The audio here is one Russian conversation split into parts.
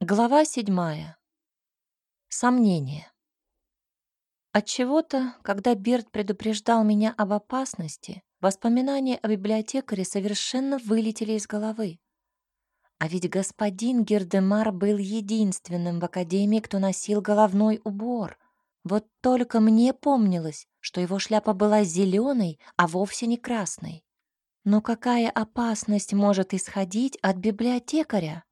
Глава 7. Сомнение. Отчего-то, когда Берт предупреждал меня об опасности, воспоминания о библиотекаре совершенно вылетели из головы. А ведь господин Гердемар был единственным в академии, кто носил головной убор. Вот только мне помнилось, что его шляпа была зеленой, а вовсе не красной. Но какая опасность может исходить от библиотекаря?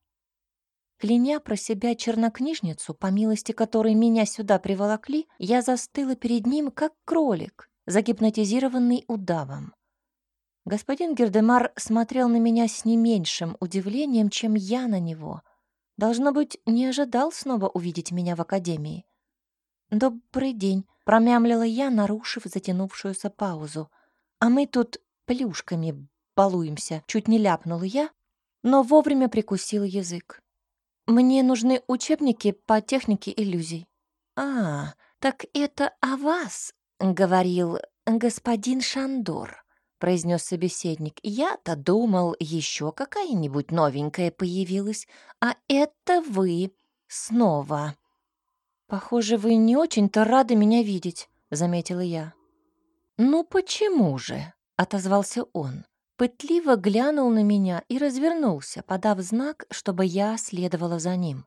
Кляня про себя чернокнижницу, по милости которой меня сюда приволокли, я застыла перед ним, как кролик, загипнотизированный удавом. Господин Гердемар смотрел на меня с не меньшим удивлением, чем я на него. Должно быть, не ожидал снова увидеть меня в академии. «Добрый день», — промямлила я, нарушив затянувшуюся паузу. «А мы тут плюшками балуемся», — чуть не ляпнула я, но вовремя прикусила язык. «Мне нужны учебники по технике иллюзий». «А, так это о вас, — говорил господин Шандор, — произнес собеседник. Я-то думал, еще какая-нибудь новенькая появилась, а это вы снова». «Похоже, вы не очень-то рады меня видеть», — заметила я. «Ну почему же?» — отозвался он. Пытливо глянул на меня и развернулся, подав знак, чтобы я следовала за ним.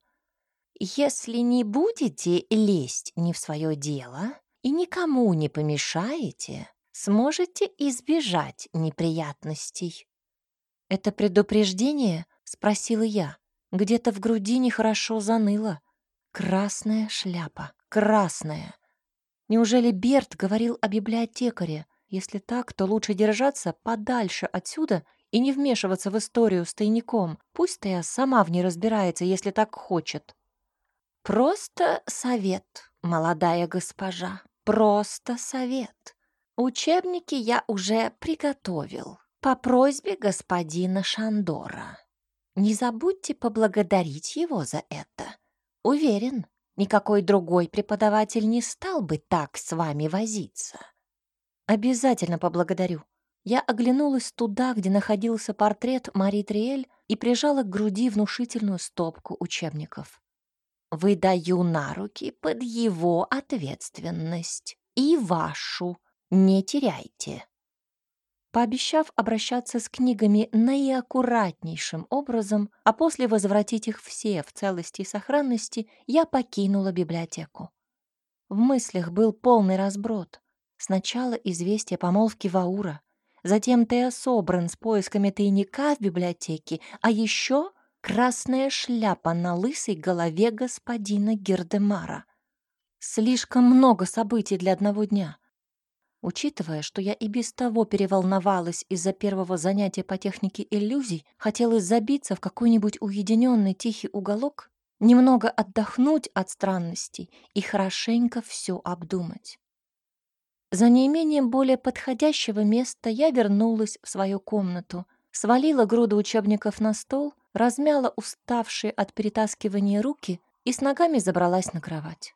«Если не будете лезть не в свое дело и никому не помешаете, сможете избежать неприятностей». «Это предупреждение?» — спросила я. Где-то в груди нехорошо заныло. Красная шляпа, красная. Неужели Берт говорил о библиотекаре? Если так, то лучше держаться подальше отсюда и не вмешиваться в историю с тайником. Пусть-то я сама в ней разбирается, если так хочет. Просто совет, молодая госпожа, просто совет. Учебники я уже приготовил по просьбе господина Шандора. Не забудьте поблагодарить его за это. Уверен, никакой другой преподаватель не стал бы так с вами возиться. Обязательно поблагодарю. Я оглянулась туда, где находился портрет Мари Триэль, и прижала к груди внушительную стопку учебников. Выдаю на руки под его ответственность. И вашу не теряйте. Пообещав обращаться с книгами наиаккуратнейшим образом, а после возвратить их все в целости и сохранности, я покинула библиотеку. В мыслях был полный разброд. Сначала известие о помолвке Ваура, затем Тео Собран с поисками тайника в библиотеке, а еще красная шляпа на лысой голове господина Гердемара. Слишком много событий для одного дня. Учитывая, что я и без того переволновалась из-за первого занятия по технике иллюзий, хотелось забиться в какой-нибудь уединенный тихий уголок, немного отдохнуть от странностей и хорошенько все обдумать. За неимением более подходящего места я вернулась в свою комнату, свалила груду учебников на стол, размяла уставшие от перетаскивания руки и с ногами забралась на кровать.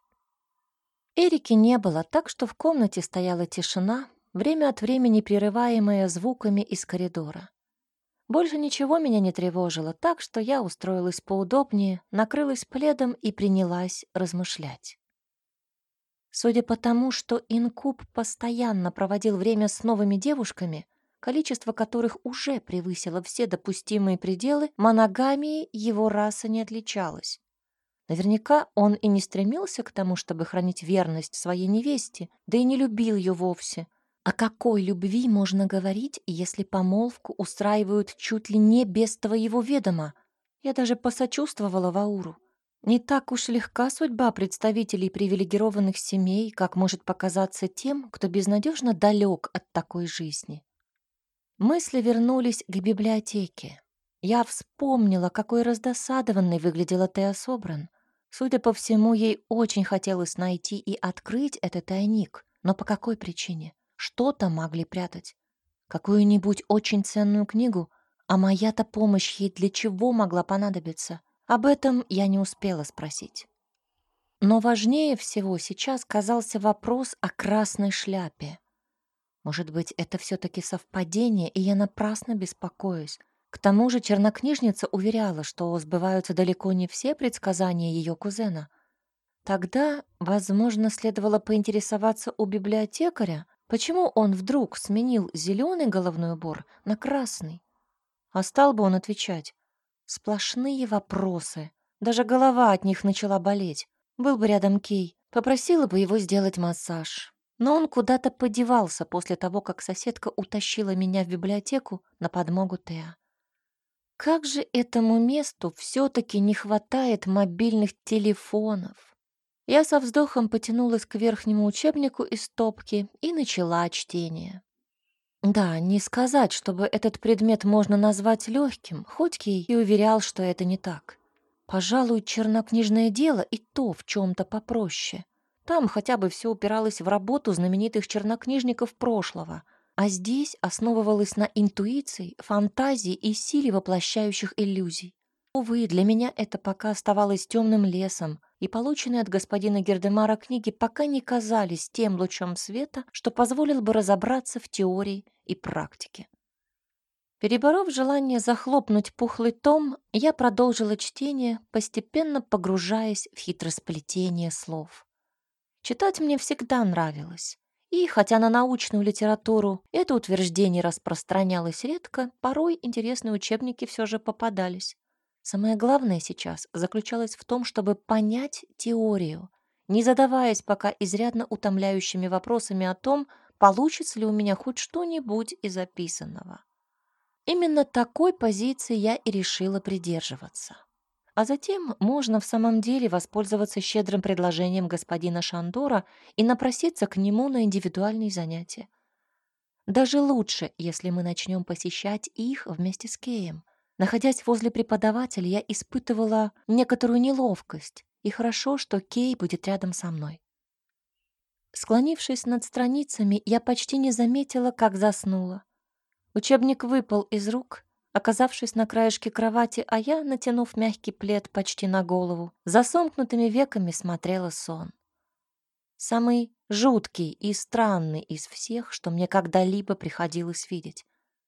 Эрики не было, так что в комнате стояла тишина, время от времени прерываемая звуками из коридора. Больше ничего меня не тревожило, так что я устроилась поудобнее, накрылась пледом и принялась размышлять. Судя по тому, что инкуб постоянно проводил время с новыми девушками, количество которых уже превысило все допустимые пределы, моногамией его раса не отличалась. Наверняка он и не стремился к тому, чтобы хранить верность своей невесте, да и не любил ее вовсе. О какой любви можно говорить, если помолвку устраивают чуть ли не без твоего ведома? Я даже посочувствовала Вауру. Не так уж легка судьба представителей привилегированных семей, как может показаться тем, кто безнадежно далек от такой жизни. Мысли вернулись к библиотеке. Я вспомнила, какой раздосадованной выглядела Тео Собран. Судя по всему, ей очень хотелось найти и открыть этот тайник. Но по какой причине? Что-то могли прятать. Какую-нибудь очень ценную книгу? А моя-то помощь ей для чего могла понадобиться? Об этом я не успела спросить. Но важнее всего сейчас казался вопрос о красной шляпе. Может быть, это все-таки совпадение, и я напрасно беспокоюсь. К тому же чернокнижница уверяла, что сбываются далеко не все предсказания ее кузена. Тогда, возможно, следовало поинтересоваться у библиотекаря, почему он вдруг сменил зеленый головной убор на красный. А стал бы он отвечать? Сплошные вопросы. Даже голова от них начала болеть. Был бы рядом Кей, попросила бы его сделать массаж. Но он куда-то подевался после того, как соседка утащила меня в библиотеку на подмогу Теа. Как же этому месту все-таки не хватает мобильных телефонов? Я со вздохом потянулась к верхнему учебнику из стопки и начала чтение. Да, не сказать, чтобы этот предмет можно назвать легким, хоть Кей и уверял, что это не так. Пожалуй, чернокнижное дело и то в чем-то попроще. Там хотя бы все упиралось в работу знаменитых чернокнижников прошлого, а здесь основывалось на интуиции, фантазии и силе воплощающих иллюзий. Увы, для меня это пока оставалось темным лесом, и полученные от господина Гердемара книги пока не казались тем лучом света, что позволил бы разобраться в теории и практике. Переборов желание захлопнуть пухлый том, я продолжила чтение, постепенно погружаясь в хитросплетение слов. Читать мне всегда нравилось. И, хотя на научную литературу это утверждение распространялось редко, порой интересные учебники все же попадались. Самое главное сейчас заключалось в том, чтобы понять теорию, не задаваясь пока изрядно утомляющими вопросами о том, получится ли у меня хоть что-нибудь из описанного. Именно такой позиции я и решила придерживаться. А затем можно в самом деле воспользоваться щедрым предложением господина Шандора и напроситься к нему на индивидуальные занятия. Даже лучше, если мы начнем посещать их вместе с Кеем. Находясь возле преподавателя, я испытывала некоторую неловкость, и хорошо, что Кей будет рядом со мной. Склонившись над страницами, я почти не заметила, как заснула. Учебник выпал из рук, оказавшись на краешке кровати, а я, натянув мягкий плед почти на голову, за сомкнутыми веками смотрела сон. Самый жуткий и странный из всех, что мне когда-либо приходилось видеть.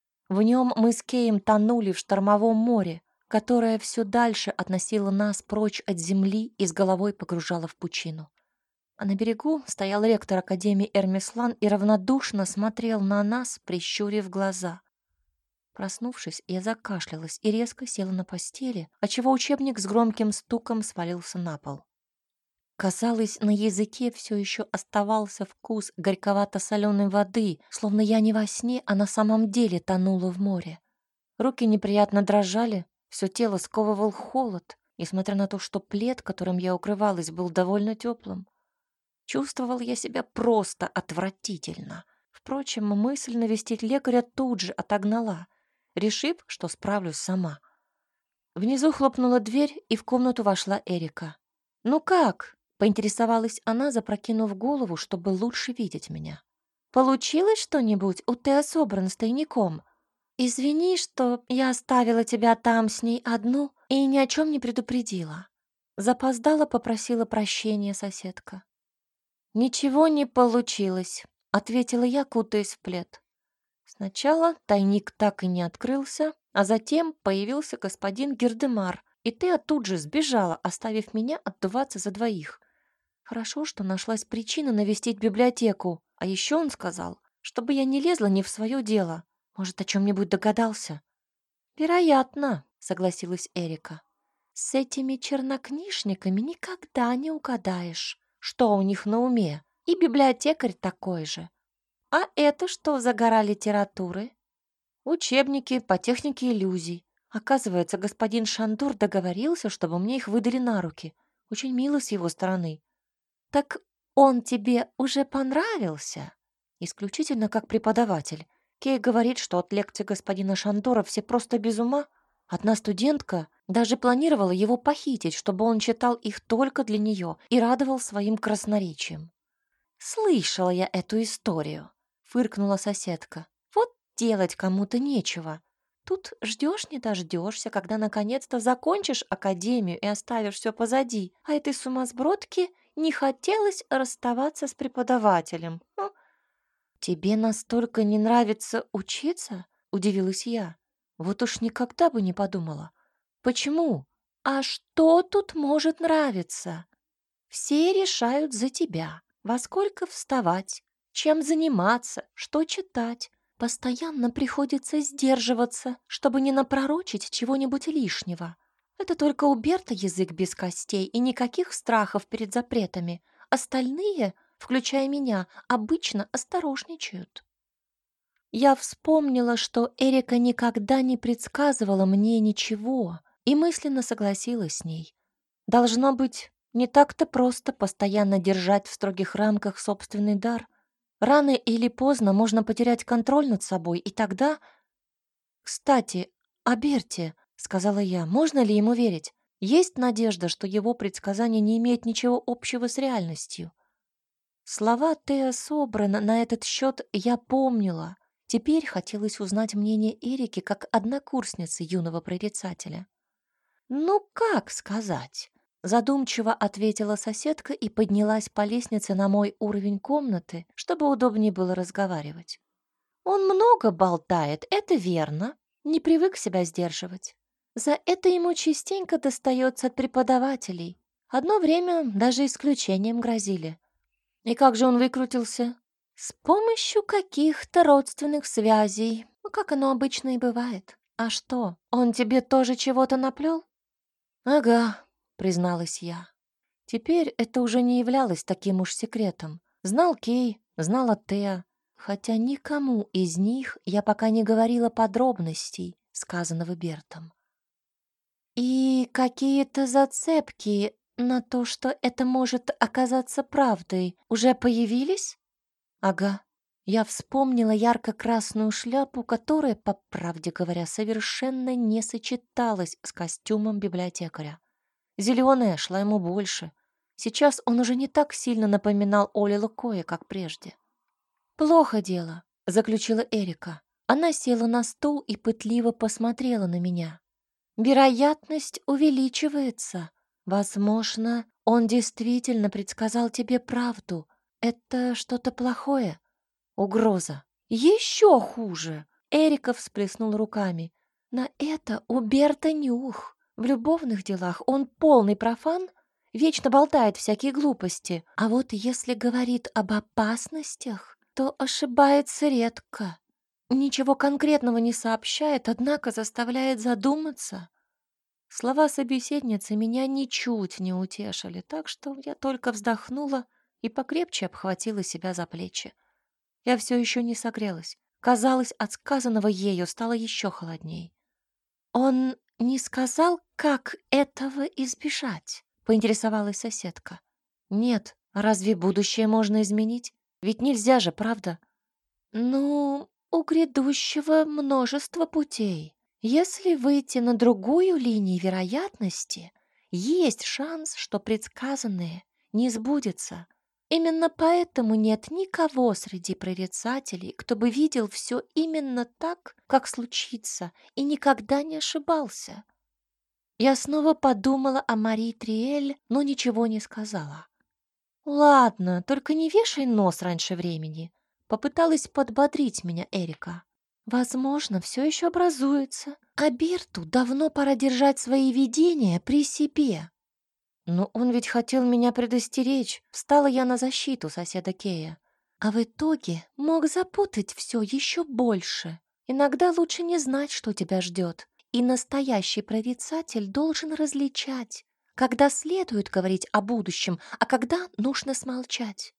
В нем мы с Кеем тонули в штормовом море, которое все дальше относило нас прочь от земли и с головой погружало в пучину. А на берегу стоял ректор Академии Эрмислан и равнодушно смотрел на нас, прищурив глаза. Проснувшись, я закашлялась и резко села на постели, отчего учебник с громким стуком свалился на пол. Казалось, на языке все еще оставался вкус горьковато-соленой воды, словно я не во сне, а на самом деле тонула в море. Руки неприятно дрожали, все тело сковывал холод, несмотря на то, что плед, которым я укрывалась, был довольно теплым. Чувствовал я себя просто отвратительно. Впрочем, мысль навестить лекаря тут же отогнала, решив, что справлюсь сама. Внизу хлопнула дверь, и в комнату вошла Эрика. «Ну как?» — поинтересовалась она, запрокинув голову, чтобы лучше видеть меня. «Получилось что-нибудь у Теа Собран с тайником? Извини, что я оставила тебя там с ней одну и ни о чем не предупредила». Запоздала, попросила прощения соседка. «Ничего не получилось», — ответила я, кутаясь в плед. Сначала тайник так и не открылся, а затем появился господин Гердемар, и Теа тут же сбежала, оставив меня отдуваться за двоих. Хорошо, что нашлась причина навестить библиотеку, а еще он сказал, чтобы я не лезла не в свое дело. Может, о чем-нибудь догадался? «Вероятно», — согласилась Эрика. «С этими чернокнижниками никогда не угадаешь, что у них на уме, и библиотекарь такой же. А это что за гора литературы?» «Учебники по технике иллюзий. Оказывается, господин Шандор договорился, чтобы мне их выдали на руки. Очень мило с его стороны». «Так он тебе уже понравился?» «Исключительно как преподаватель. Кей говорит, что от лекций господина Шандора все просто без ума. Одна студентка даже планировала его похитить, чтобы он читал их только для нее и радовал своим красноречием». «Слышала я эту историю», — фыркнула соседка. «Вот делать кому-то нечего. Тут ждешь не дождешься, когда наконец-то закончишь академию и оставишь все позади, а этой сумасбродке не хотелось расставаться с преподавателем». «Тебе настолько не нравится учиться?» — удивилась я. Вот уж никогда бы не подумала. Почему? А что тут может нравиться? Все решают за тебя. Во сколько вставать, чем заниматься, что читать. Постоянно приходится сдерживаться, чтобы не напророчить чего-нибудь лишнего. Это только у Берта язык без костей и никаких страхов перед запретами. Остальные, включая меня, обычно осторожничают. Я вспомнила, что Эрика никогда не предсказывала мне ничего, и мысленно согласилась с ней. Должно быть, не так-то просто постоянно держать в строгих рамках собственный дар. Рано или поздно можно потерять контроль над собой, и тогда... «Кстати, о Берте», — сказала я, — «можно ли ему верить? Есть надежда, что его предсказание не имеет ничего общего с реальностью?» Слова Тео Собрана на этот счет я помнила. Теперь хотелось узнать мнение Эрики как однокурсницы юного прорицателя. «Ну, как сказать?» — задумчиво ответила соседка и поднялась по лестнице на мой уровень комнаты, чтобы удобнее было разговаривать. «Он много болтает, это верно, не привык себя сдерживать. За это ему частенько достается от преподавателей. Одно время даже исключением грозили. И как же он выкрутился? С помощью каких-то родственных связей, ну, как оно обычно и бывает. А что, он тебе тоже чего-то наплел?» «Ага», — призналась я. Теперь это уже не являлось таким уж секретом. Знал Кей, знала Теа, хотя никому из них я пока не говорила подробностей, сказанного Бертом. «И какие-то зацепки на то, что это может оказаться правдой, уже появились?» «Ага». Я вспомнила ярко-красную шляпу, которая, по правде говоря, совершенно не сочеталась с костюмом библиотекаря. Зеленая шла ему больше. Сейчас он уже не так сильно напоминал Оли Лукоя, как прежде. «Плохо дело», — заключила Эрика. Она села на стул и пытливо посмотрела на меня. «Вероятность увеличивается. Возможно, он действительно предсказал тебе правду. Это что-то плохое. Угроза. Еще хуже!» Эрика всплеснула руками. «На это у Берта нюх. В любовных делах он полный профан, вечно болтает всякие глупости. А вот если говорит об опасностях, то ошибается редко. Ничего конкретного не сообщает, однако заставляет задуматься». Слова собеседницы меня ничуть не утешили, так что я только вздохнула и покрепче обхватила себя за плечи. Я все еще не согрелась. Казалось, от сказанного ею стало еще холодней. «Он не сказал, как этого избежать?» — поинтересовалась соседка. «Нет, а разве будущее можно изменить? Ведь нельзя же, правда?» «Ну, у грядущего множество путей. Если выйти на другую линию вероятности, есть шанс, что предсказанное не сбудется. Именно поэтому нет никого среди прорицателей, кто бы видел все именно так, как случится, и никогда не ошибался». Я снова подумала о Марии Триэль, но ничего не сказала. «Ладно, только не вешай нос раньше времени», — попыталась подбодрить меня Эрика. «Возможно, все еще образуется, а Берту давно пора держать свои видения при себе». «Но он ведь хотел меня предостеречь», — встала я на защиту соседа Кея. «А в итоге мог запутать все еще больше. Иногда лучше не знать, что тебя ждет, и настоящий прорицатель должен различать, когда следует говорить о будущем, а когда нужно смолчать».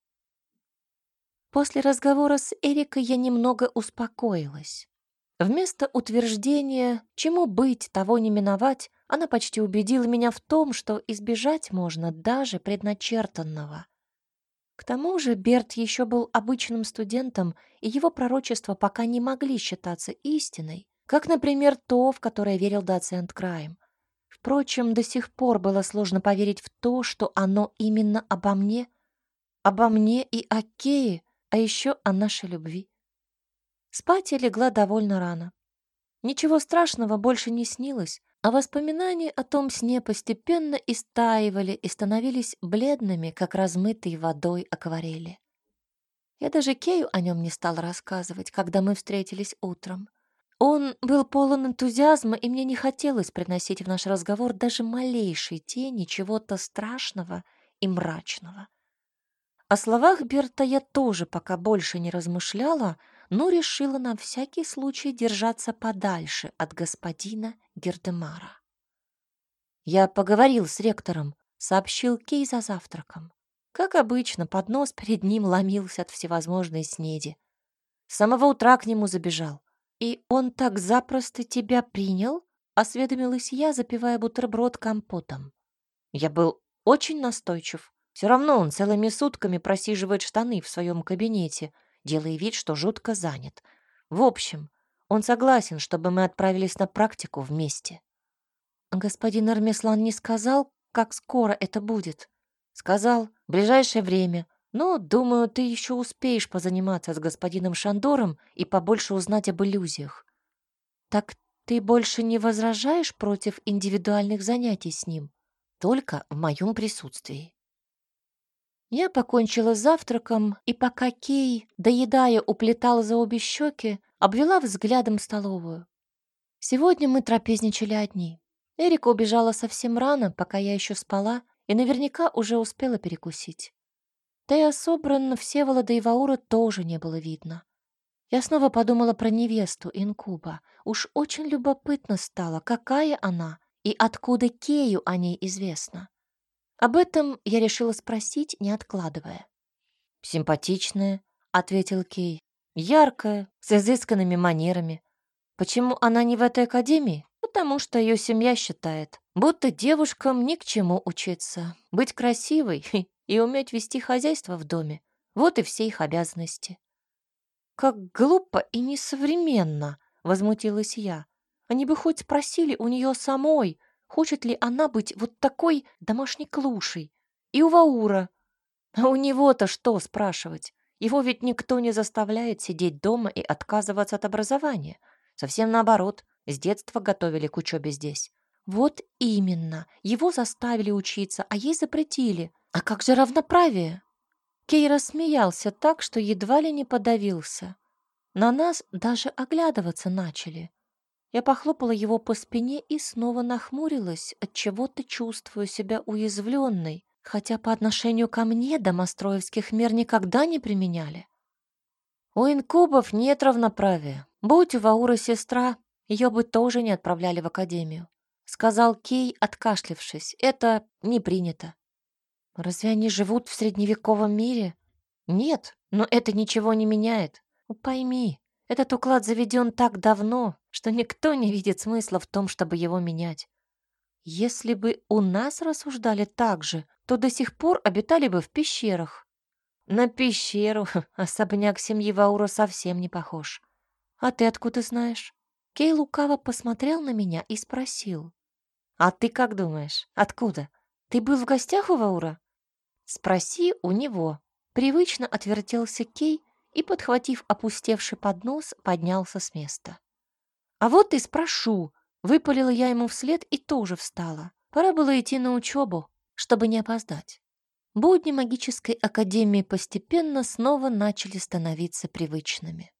После разговора с Эрикой я немного успокоилась. Вместо утверждения «чему быть, того не миновать», она почти убедила меня в том, что избежать можно даже предначертанного. К тому же Берт еще был обычным студентом, и его пророчества пока не могли считаться истиной, как, например, то, в которое верил доцент Крайм. Впрочем, до сих пор было сложно поверить в то, что оно именно обо мне и о Кее, а еще о нашей любви. Спать я легла довольно рано. Ничего страшного больше не снилось, а воспоминания о том сне постепенно истаивали и становились бледными, как размытые водой акварели. Я даже Кею о нем не стала рассказывать, когда мы встретились утром. Он был полон энтузиазма, и мне не хотелось приносить в наш разговор даже малейшей тени чего-то страшного и мрачного. О словах Берта я тоже пока больше не размышляла, но решила на всякий случай держаться подальше от господина Гердемара. «Я поговорил с ректором», — сообщил Кей за завтраком. Как обычно, поднос перед ним ломился от всевозможной снеди. С самого утра к нему забежал. «И он так запросто тебя принял?» — осведомилась я, запивая бутерброд компотом. Я был очень настойчив. Все равно он целыми сутками просиживает штаны в своем кабинете, делая вид, что жутко занят. В общем, он согласен, чтобы мы отправились на практику вместе. Господин Эрмислан не сказал, как скоро это будет. Сказал, в ближайшее время. Но, думаю, ты еще успеешь позаниматься с господином Шандором и побольше узнать об иллюзиях. Так ты больше не возражаешь против индивидуальных занятий с ним? Только в моем присутствии. Я покончила с завтраком, и пока Кей, доедая, уплетал за обе щеки, обвела взглядом столовую. Сегодня мы трапезничали одни. Эрика убежала совсем рано, пока я еще спала, и наверняка уже успела перекусить. Тея Собран, Всеволода и Ваура тоже не было видно. Я снова подумала про невесту инкуба. Уж очень любопытно стало, какая она и откуда Кею о ней известно. Об этом я решила спросить, не откладывая. «Симпатичная», — ответил Кей. «Яркая, с изысканными манерами. Почему она не в этой академии? Потому что ее семья считает, будто девушкам ни к чему учиться. Быть красивой и уметь вести хозяйство в доме. Вот и все их обязанности». «Как глупо и несовременно», — возмутилась я. «Они бы хоть спросили у нее самой, хочет ли она быть вот такой домашней клушей. И у Ваура. А у него-то что спрашивать? Его ведь никто не заставляет сидеть дома и отказываться от образования. Совсем наоборот, с детства готовили к учебе здесь». «Вот именно. Его заставили учиться, а ей запретили. А как же равноправие?» Кей рассмеялся так, что едва ли не подавился. На нас даже оглядываться начали. Я похлопала его по спине и снова нахмурилась, отчего-то чувствую себя уязвленной, хотя по отношению ко мне домостроевских мер никогда не применяли. У инкубов нет равноправия. Будь у Вауры сестра, ее бы тоже не отправляли в академию, сказал Кей, откашлявшись. Это не принято. Разве они живут в средневековом мире? Нет, но это ничего не меняет. Пойми, этот уклад заведен так давно, что никто не видит смысла в том, чтобы его менять. Если бы у нас рассуждали так же, то до сих пор обитали бы в пещерах. На пещеру особняк семьи Ваура совсем не похож. А ты откуда знаешь? Кей лукаво посмотрел на меня и спросил. А ты как думаешь, откуда? Ты был в гостях у Ваура? Спроси у него. Привычно отвертелся Кей и, подхватив опустевший поднос, поднялся с места. «А вот и спрошу», — выпалила я ему вслед и тоже встала. Пора было идти на учебу, чтобы не опоздать. Будни магической академии постепенно снова начали становиться привычными.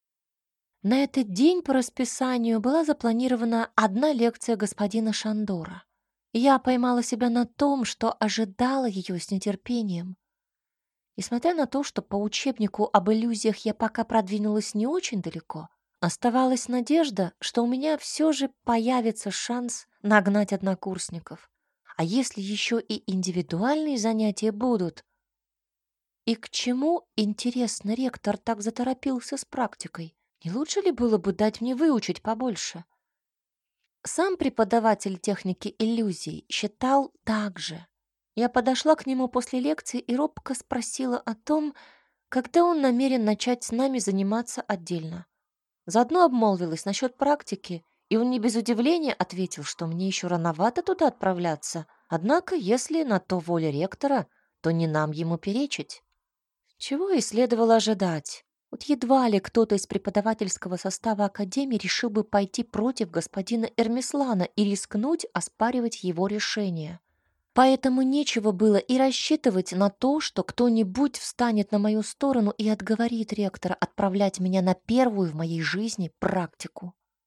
На этот день по расписанию была запланирована одна лекция господина Шандора. Я поймала себя на том, что ожидала ее с нетерпением. Несмотря на то, что по учебнику об иллюзиях я пока продвинулась не очень далеко, оставалась надежда, что у меня все же появится шанс нагнать однокурсников. А если еще и индивидуальные занятия будут? И к чему, интересно, ректор так заторопился с практикой? Не лучше ли было бы дать мне выучить побольше? Сам преподаватель техники иллюзий считал так же. Я подошла к нему после лекции и робко спросила о том, когда он намерен начать с нами заниматься отдельно. Заодно обмолвилась насчет практики, и он не без удивления ответил, что мне еще рановато туда отправляться, однако, если на то воля ректора, то не нам ему перечить. Чего и следовало ожидать. Вот едва ли кто-то из преподавательского состава академии решил бы пойти против господина Эрмислана и рискнуть оспаривать его решение. Поэтому нечего было и рассчитывать на то, что кто-нибудь встанет на мою сторону и отговорит ректора отправлять меня на первую в моей жизни практику.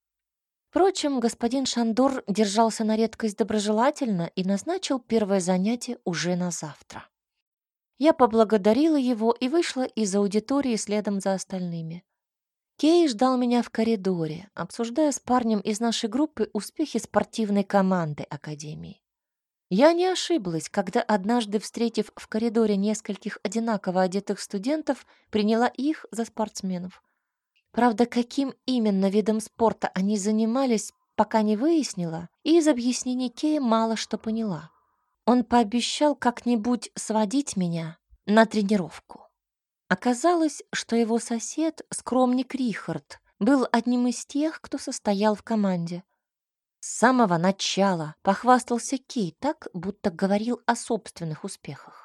Впрочем, господин Шандор держался на редкость доброжелательно и назначил первое занятие уже на завтра. Я поблагодарила его и вышла из аудитории следом за остальными. Кей ждал меня в коридоре, обсуждая с парнем из нашей группы успехи спортивной команды Академии. Я не ошиблась, когда однажды, встретив в коридоре нескольких одинаково одетых студентов, приняла их за спортсменов. Правда, каким именно видом спорта они занимались, пока не выяснила, и из объяснений Кея мало что поняла. Он пообещал как-нибудь сводить меня на тренировку. Оказалось, что его сосед, скромник Рихард, был одним из тех, кто состоял в команде. С самого начала похвастался Кей так, будто говорил о собственных успехах.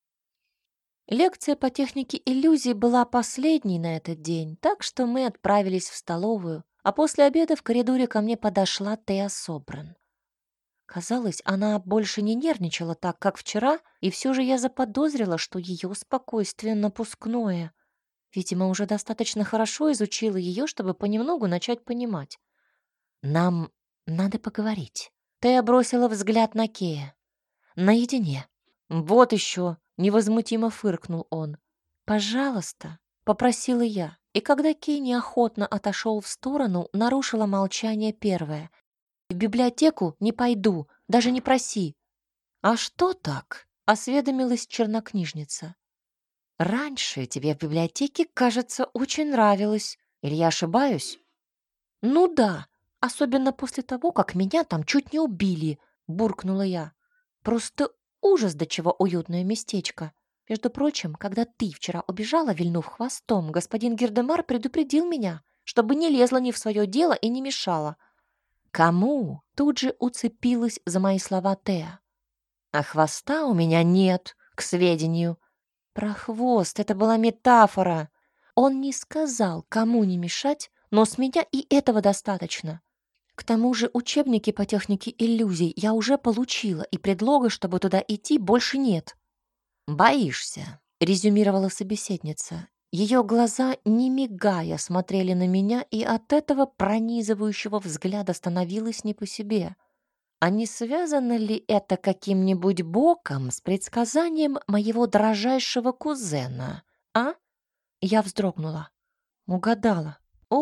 Лекция по технике иллюзий была последней на этот день, так что мы отправились в столовую, а после обеда в коридоре ко мне подошла Теа Собран. Казалось, она больше не нервничала так, как вчера, и все же я заподозрила, что ее спокойствие напускное. Видимо, уже достаточно хорошо изучила ее, чтобы понемногу начать понимать. «Нам надо поговорить». Теа бросила взгляд на Кея. «Наедине». «Вот еще», — невозмутимо фыркнул он. «Пожалуйста», — попросила я, и когда Кей неохотно отошел в сторону, нарушила молчание первое. «В библиотеку не пойду, даже не проси». «А что так?» — осведомилась чернокнижница. «Раньше тебе в библиотеке, кажется, очень нравилось. Или я ошибаюсь?» «Ну да, особенно после того, как меня там чуть не убили», — буркнула я. «Просто ужас, до чего уютное местечко. Между прочим, когда ты вчера убежала, вильнув хвостом, господин Гердемар предупредил меня, чтобы не лезла не в свое дело и не мешала». «Кому?» — тут же уцепилась за мои слова Теа. «А хвоста у меня нет, к сведению». Про хвост это была метафора. Он не сказал, кому не мешать, но с меня и этого достаточно. К тому же учебники по технике иллюзий я уже получила, и предлога, чтобы туда идти, больше нет. «Боишься», — резюмировала собеседница. Ее глаза, не мигая, смотрели на меня, и от этого пронизывающего взгляда становилось не по себе. А не связано ли это каким-нибудь боком с предсказанием моего дрожайшего кузена, а? Я вздрогнула. Угадала.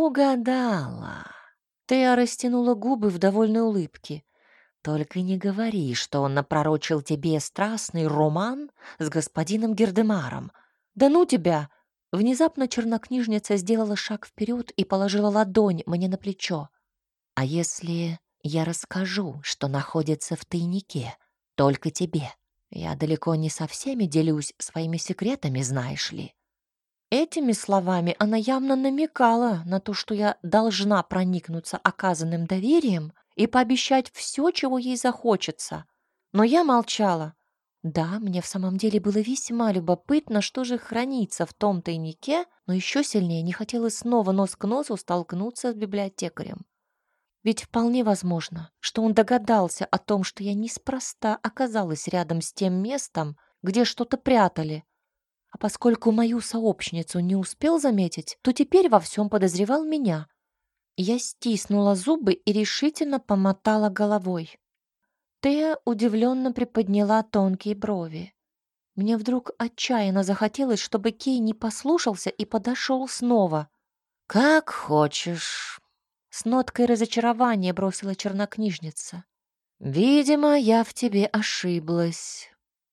Угадала. Теа растянула губы в довольной улыбке. Только не говори, что он напророчил тебе страстный роман с господином Гердемаром. Да ну тебя! Внезапно чернокнижница сделала шаг вперед и положила ладонь мне на плечо. А если я расскажу, что находится в тайнике, только тебе? Я далеко не со всеми делюсь своими секретами, знаешь ли. Этими словами она явно намекала на то, что я должна проникнуться оказанным доверием и пообещать все, чего ей захочется. Но я молчала. Да, мне в самом деле было весьма любопытно, что же хранится в том тайнике, но еще сильнее не хотелось снова нос к носу столкнуться с библиотекарем. Ведь вполне возможно, что он догадался о том, что я неспроста оказалась рядом с тем местом, где что-то прятали. А поскольку мою сообщницу не успел заметить, то теперь во всем подозревал меня. Я стиснула зубы и решительно помотала головой. Тея удивленно приподняла тонкие брови. Мне вдруг отчаянно захотелось, чтобы Кей не послушался и подошел снова. «Как хочешь», — с ноткой разочарования бросила чернокнижница. «Видимо, я в тебе ошиблась.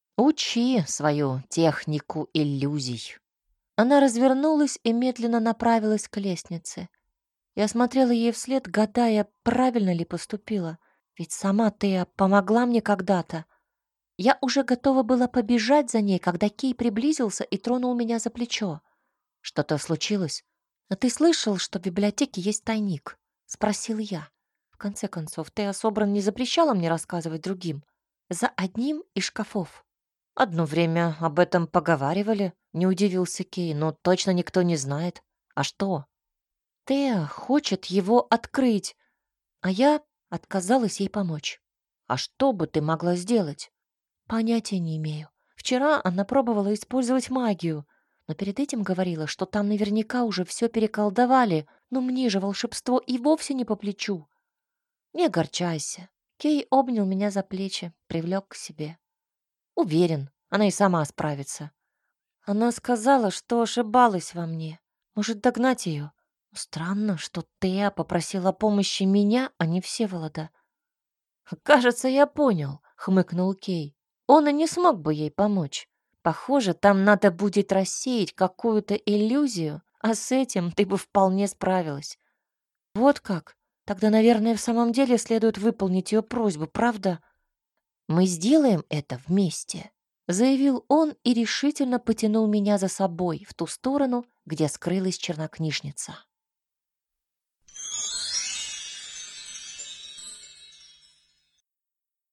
Учи свою технику иллюзий». Она развернулась и медленно направилась к лестнице. Я смотрела ей вслед, гадая, правильно ли поступила. Ведь сама Тея помогла мне когда-то. Я уже готова была побежать за ней, когда Кей приблизился и тронул меня за плечо. «Что-то случилось?» «А ты слышал, что в библиотеке есть тайник?» — спросил я. В конце концов, Тея Собран не запрещала мне рассказывать другим. За одним из шкафов. «Одно время об этом поговаривали», — не удивился Кей, «но точно никто не знает. А что?» «Тея хочет его открыть, а я отказалась ей помочь». «А что бы ты могла сделать?» «Понятия не имею. Вчера она пробовала использовать магию, но перед этим говорила, что там наверняка уже все переколдовали, но мне же волшебство и вовсе не по плечу». Не огорчайся. Кей обнял меня за плечи, привлек к себе. Уверен, она и сама справится. Она сказала, что ошибалась во мне. Может, догнать ее? Странно, что Теа попросила помощи меня, а не Всеволода. «Кажется, я понял», — хмыкнул Кей. «Он и не смог бы ей помочь. Похоже, там надо будет рассеять какую-то иллюзию, а с этим ты бы вполне справилась». «Вот как? Тогда, наверное, в самом деле следует выполнить ее просьбу, правда?» «Мы сделаем это вместе», — заявил он и решительно потянул меня за собой в ту сторону, где скрылась чернокнижница.